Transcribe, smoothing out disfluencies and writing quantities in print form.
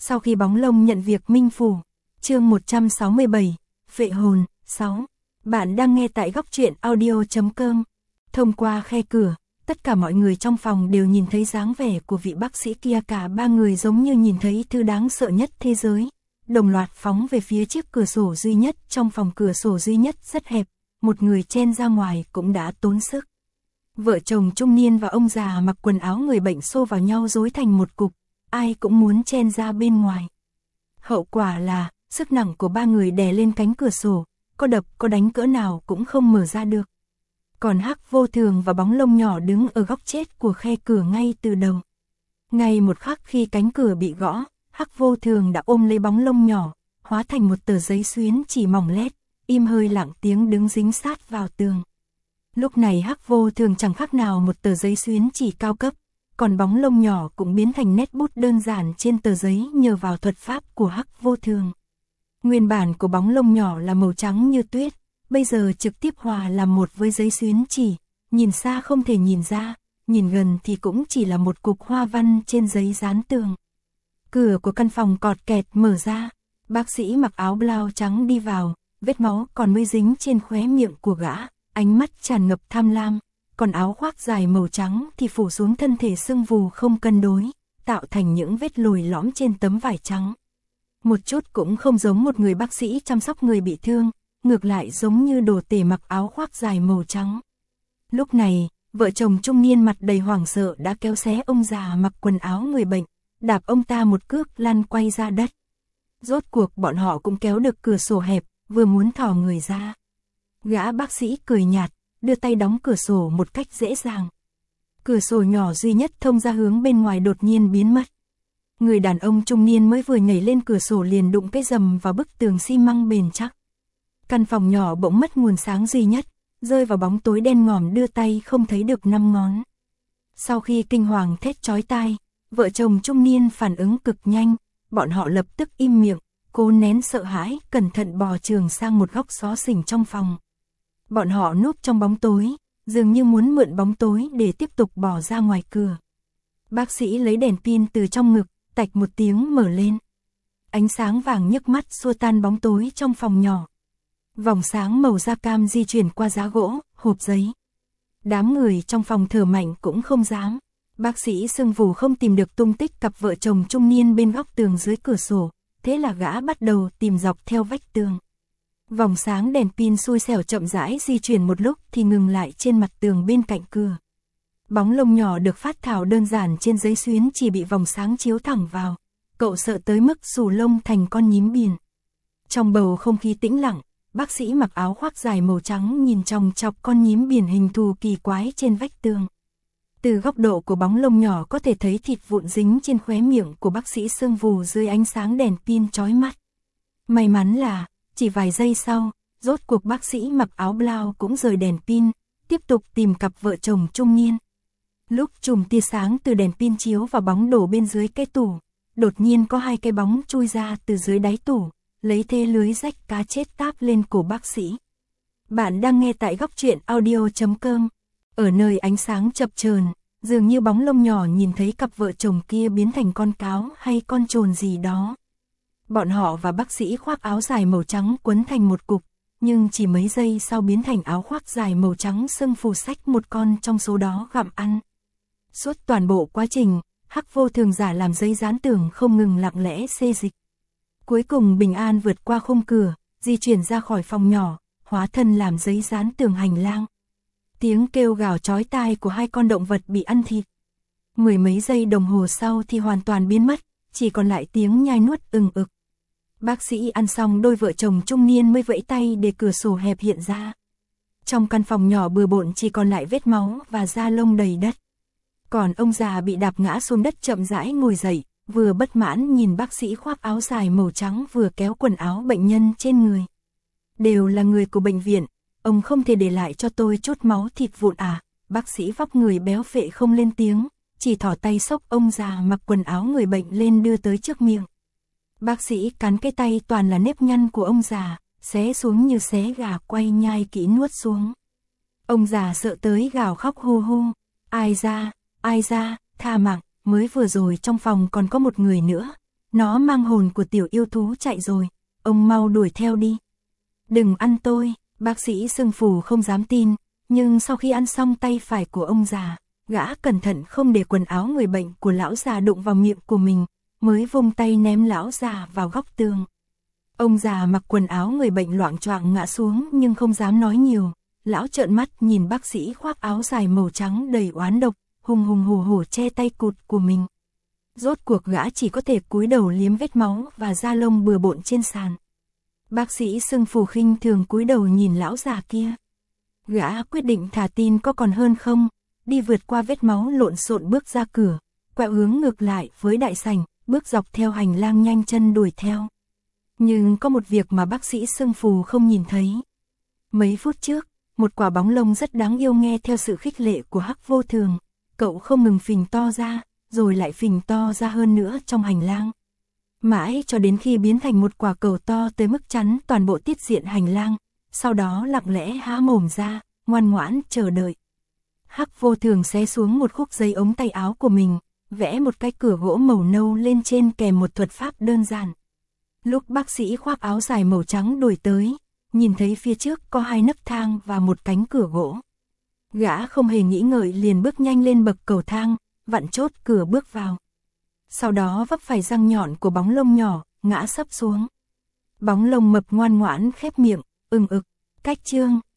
Sau khi bóng lông nhận việc minh phủ. Chương 167, Phệ hồn, 6. Bạn đang nghe tại góc truyện audio.com. Thông qua khe cửa, tất cả mọi người trong phòng đều nhìn thấy dáng vẻ của vị bác sĩ kia, cả ba người giống như nhìn thấy thứ đáng sợ nhất thế giới. Đồng loạt phóng về phía chiếc cửa sổ duy nhất trong phòng. Cửa sổ duy nhất rất hẹp, một người chen ra ngoài cũng đã tốn sức. Vợ chồng trung niên và ông già mặc quần áo người bệnh xô vào nhau rối thành một cục, ai cũng muốn chen ra bên ngoài. Hậu quả là, sức nặng của ba người đè lên cánh cửa sổ, có đập có đánh cỡ nào cũng không mở ra được. Còn Hắc Vô Thường và Bóng Lông Nhỏ đứng ở góc chết của khe cửa ngay từ đầu. Ngay một khắc khi cánh cửa bị gõ, Hắc Vô Thường đã ôm lấy Bóng Lông Nhỏ, hóa thành một tờ giấy xuyến chỉ mỏng lét, im hơi lặng tiếng đứng dính sát vào tường. Lúc này Hắc Vô Thường chẳng khác nào một tờ giấy xuyến chỉ cao cấp, còn Bóng Lông Nhỏ cũng biến thành nét bút đơn giản trên tờ giấy nhờ vào thuật pháp của Hắc Vô Thường. Nguyên bản của Bóng Lông Nhỏ là màu trắng như tuyết, bây giờ trực tiếp hòa làm một với giấy xuyến chỉ, nhìn xa không thể nhìn ra, nhìn gần thì cũng chỉ là một cục hoa văn trên giấy dán tường. Cửa của căn phòng cọt kẹt mở ra, bác sĩ mặc áo blau trắng đi vào, vết máu còn mới dính trên khóe miệng của gã, ánh mắt tràn ngập tham lam, còn áo khoác dài màu trắng thì phủ xuống thân thể sưng vù không cân đối, tạo thành những vết lồi lõm trên tấm vải trắng. Một chút cũng không giống một người bác sĩ chăm sóc người bị thương, ngược lại giống như đồ tể mặc áo khoác dài màu trắng. Lúc này, vợ chồng trung niên mặt đầy hoảng sợ đã kéo xé ông già mặc quần áo người bệnh, đạp ông ta một cước lăn quay ra đất. Rốt cuộc bọn họ cũng kéo được cửa sổ hẹp, vừa muốn thò người ra. Gã bác sĩ cười nhạt, đưa tay đóng cửa sổ một cách dễ dàng. Cửa sổ nhỏ duy nhất thông ra hướng bên ngoài đột nhiên biến mất. Người đàn ông trung niên mới vừa nhảy lên cửa sổ liền đụng cái rầm vào bức tường xi măng bền chắc. Căn phòng nhỏ bỗng mất nguồn sáng duy nhất, rơi vào bóng tối đen ngòm, đưa tay không thấy được 5 ngón. Sau khi kinh hoàng thét chói tai, vợ chồng trung niên phản ứng cực nhanh, bọn họ lập tức im miệng, cố nén sợ hãi, cẩn thận bò chườm sang một góc xó xỉnh trong phòng. Bọn họ núp trong bóng tối, dường như muốn mượn bóng tối để tiếp tục bò ra ngoài cửa. Bác sĩ lấy đèn pin từ trong ngực, tạch một tiếng mở lên. Ánh sáng vàng nhức mắt xua tan bóng tối trong phòng nhỏ. Vòng sáng màu da cam di chuyển qua giá gỗ, hộp giấy. Đám người trong phòng thở mạnh cũng không dám. Bác sĩ sưng vù không tìm được tung tích cặp vợ chồng trung niên bên góc tường dưới cửa sổ, thế là gã bắt đầu tìm dọc theo vách tường. Vòng sáng đèn pin xui xẻo chậm rãi di chuyển một lúc thì ngừng lại trên mặt tường bên cạnh cửa. Bóng Lông Nhỏ được phát thảo đơn giản trên giấy xuyến chỉ bị vòng sáng chiếu thẳng vào. Cậu sợ tới mức xù lông thành con nhím biển. Trong bầu không khí tĩnh lặng, bác sĩ mặc áo khoác dài màu trắng nhìn chòng chọc con nhím biển hình thù kỳ quái trên vách tường. Từ góc độ của Bóng Lông Nhỏ có thể thấy thịt vụn dính trên khóe miệng của bác sĩ sưng vù dưới ánh sáng đèn pin chói mắt. May mắn là, chỉ vài giây sau, rốt cuộc bác sĩ mặc áo blau cũng rời đèn pin, tiếp tục tìm cặp vợ chồng trung niên. Lúc chùm tia sáng từ đèn pin chiếu vào bóng đổ bên dưới cái tủ, đột nhiên có hai cái bóng chui ra từ dưới đáy tủ, lấy thế lưới rách cá chết táp lên cổ bác sĩ. Bạn đang nghe tại góc truyện audio.com. Ở nơi ánh sáng chập chờn, dường như Bóng Lông Nhỏ nhìn thấy cặp vợ chồng kia biến thành con cáo hay con trồn gì đó. Bọn họ và bác sĩ khoác áo dài màu trắng quấn thành một cục, nhưng chỉ mấy giây sau biến thành áo khoác dài màu trắng sưng phù xách một con trong số đó gặm ăn. Suốt toàn bộ quá trình, Hắc Vô Thường giả làm giấy dán tường không ngừng lặng lẽ xê dịch. Cuối cùng bình an vượt qua khung cửa, di chuyển ra khỏi phòng nhỏ, hóa thân làm giấy dán tường hành lang. Tiếng kêu gào chói tai của hai con động vật bị ăn thịt. Mười mấy giây đồng hồ sau thì hoàn toàn biến mất, chỉ còn lại tiếng nhai nuốt ừng ực. Bác sĩ ăn xong, đôi vợ chồng trung niên mới vẫy tay để cửa sổ hẹp hiện ra. Trong căn phòng nhỏ bừa bộn chỉ còn lại vết máu và da lông đầy đất. Còn ông già bị đạp ngã xuống đất chậm rãi ngồi dậy, vừa bất mãn nhìn bác sĩ khoác áo dài màu trắng vừa kéo quần áo bệnh nhân trên người. Đều là người của bệnh viện, ông không thể để lại cho tôi chút máu thịt vụn à? Bác sĩ vóc người béo phệ không lên tiếng, chỉ thỏ tay xốc ông già mặc quần áo người bệnh lên đưa tới trước miệng. Bác sĩ cắn cái tay toàn là nếp nhăn của ông già, xé xuống như xé gà quay, nhai kỹ nuốt xuống. Ông già sợ tới gào khóc hu hu, ai ra, tha mạng, mới vừa rồi trong phòng còn có một người nữa, nó mang hồn của tiểu yêu thú chạy rồi, ông mau đuổi theo đi. Đừng ăn tôi, bác sĩ Sưng Phù không dám tin, nhưng sau khi ăn xong tay phải của ông già, gã cẩn thận không để quần áo người bệnh của lão già đụng vào miệng của mình, mới vung tay ném lão già vào góc tường. Ông già mặc quần áo người bệnh loạng choạng ngã xuống nhưng không dám nói nhiều, lão trợn mắt nhìn bác sĩ khoác áo dài màu trắng đầy oán độc, hùng hùng hổ hổ che tay cụt của mình. Rốt cuộc gã chỉ có thể cúi đầu liếm vết máu và da lông bừa bộn trên sàn. Bác sĩ Sưng Phù khinh thường cúi đầu nhìn lão già kia. Gã quyết định thà tin có còn hơn không, đi vượt qua vết máu lộn xộn bước ra cửa, quẹo hướng ngược lại với đại sảnh, bước dọc theo hành lang nhanh chân đuổi theo. Nhưng có một việc mà bác sĩ Sưng Phù không nhìn thấy. Mấy phút trước, một quả bóng lông rất đáng yêu nghe theo sự khích lệ của Hắc Vô Thường, cậu không ngừng phình to ra, rồi lại phình to ra hơn nữa trong hành lang. Mãi cho đến khi biến thành một quả cầu to tới mức chắn toàn bộ tiết diện hành lang, sau đó lặng lẽ há mồm ra, ngoan ngoãn chờ đợi. Hắc Vô Thường xé xuống một khúc dây ống tay áo của mình, vẽ một cái cửa gỗ màu nâu lên trên kèm một thuật pháp đơn giản. Lúc bác sĩ khoác áo dài màu trắng đuổi tới, nhìn thấy phía trước có 2 nấc thang và một cánh cửa gỗ. Gã không hề nghĩ ngợi liền bước nhanh lên bậc cầu thang, vặn chốt cửa bước vào. Sau đó vấp phải răng nhọn của bóng lông nhỏ, ngã sấp xuống. Bóng lông mập ngoan ngoãn khép miệng, ực, cách chương.